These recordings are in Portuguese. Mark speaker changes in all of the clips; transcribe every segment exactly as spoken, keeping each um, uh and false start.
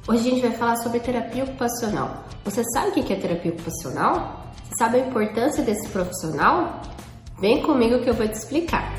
Speaker 1: Hoje a gente vai falar sobre terapia ocupacional. Você sabe o que é terapia ocupacional? Você sabe a importância desse profissional? Vem comigo que eu vou te explicar.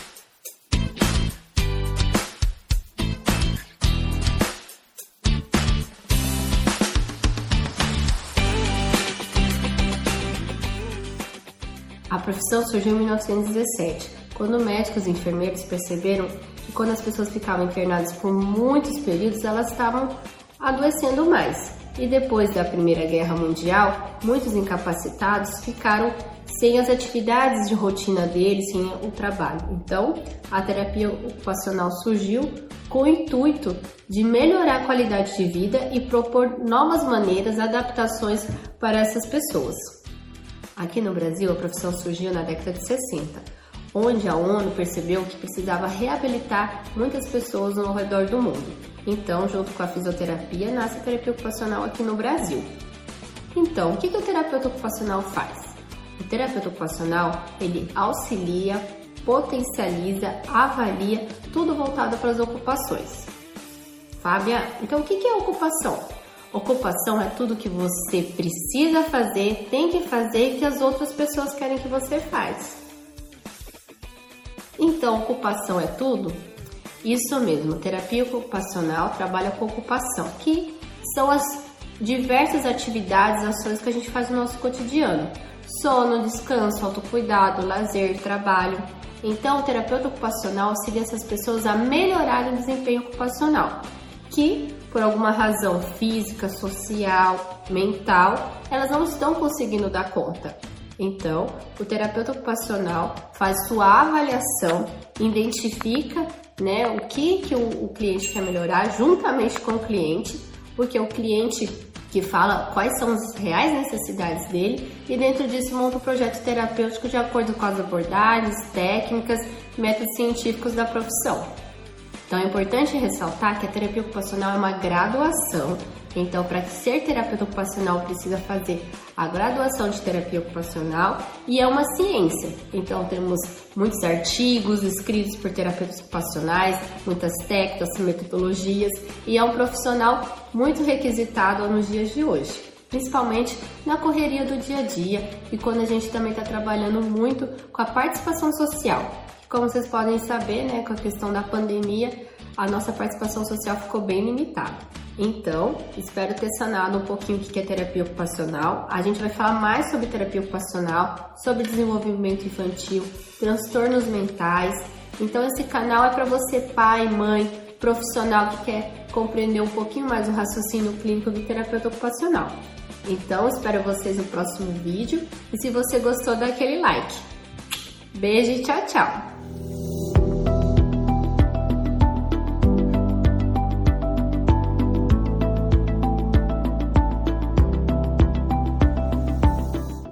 Speaker 1: A profissão surgiu em mil novecentos e dezessete, quando médicos e enfermeiros perceberam que quando as pessoas ficavam internadas por muitos períodos, elas estavam adoecendo mais. E depois da Primeira Guerra Mundial, muitos incapacitados ficaram sem as atividades de rotina deles, sem o trabalho. Então, a terapia ocupacional surgiu com o intuito de melhorar a qualidade de vida e propor novas maneiras, adaptações para essas pessoas. Aqui no Brasil, a profissão surgiu na década de sessenta, onde a ONU percebeu que precisava reabilitar muitas pessoas ao redor do mundo. Então, junto com a fisioterapia, nasce a terapia ocupacional aqui no Brasil. Então, o que, que o terapeuta ocupacional faz? O terapeuta ocupacional, ele auxilia, potencializa, avalia, tudo voltado para as ocupações. Fábia, então o que, que é ocupação? Ocupação é tudo que você precisa fazer, tem que fazer e que as outras pessoas querem que você faça. Então, ocupação é tudo? Isso mesmo, terapia ocupacional trabalha com ocupação, que são as diversas atividades, ações que a gente faz no nosso cotidiano. Sono, descanso, autocuidado, lazer, trabalho. Então, o terapeuta ocupacional auxilia essas pessoas a melhorarem o desempenho ocupacional, que, por alguma razão física, social, mental, elas não estão conseguindo dar conta. Então, o terapeuta ocupacional faz sua avaliação, identifica, né, o que, que o, o cliente quer melhorar juntamente com o cliente, porque o cliente que fala quais são as reais necessidades dele e dentro disso monta um projeto terapêutico de acordo com as abordagens, técnicas, métodos científicos da profissão. Então é importante ressaltar que a terapia ocupacional é uma graduação. Então, para ser terapeuta ocupacional, precisa fazer a graduação de terapia ocupacional e é uma ciência. Então, temos muitos artigos escritos por terapeutas ocupacionais, muitas técnicas, metodologias e é um profissional muito requisitado nos dias de hoje, principalmente na correria do dia a dia e quando a gente também está trabalhando muito com a participação social. Como vocês podem saber, né, com a questão da pandemia, a nossa participação social ficou bem limitada. Então, espero ter sanado um pouquinho o que é terapia ocupacional. A gente vai falar mais sobre terapia ocupacional, sobre desenvolvimento infantil, transtornos mentais. Então, esse canal é para você, pai, mãe, profissional que quer compreender um pouquinho mais o raciocínio clínico do terapeuta ocupacional. Então, espero vocês no próximo vídeo. E se você gostou, dá aquele like. Beijo e tchau, tchau!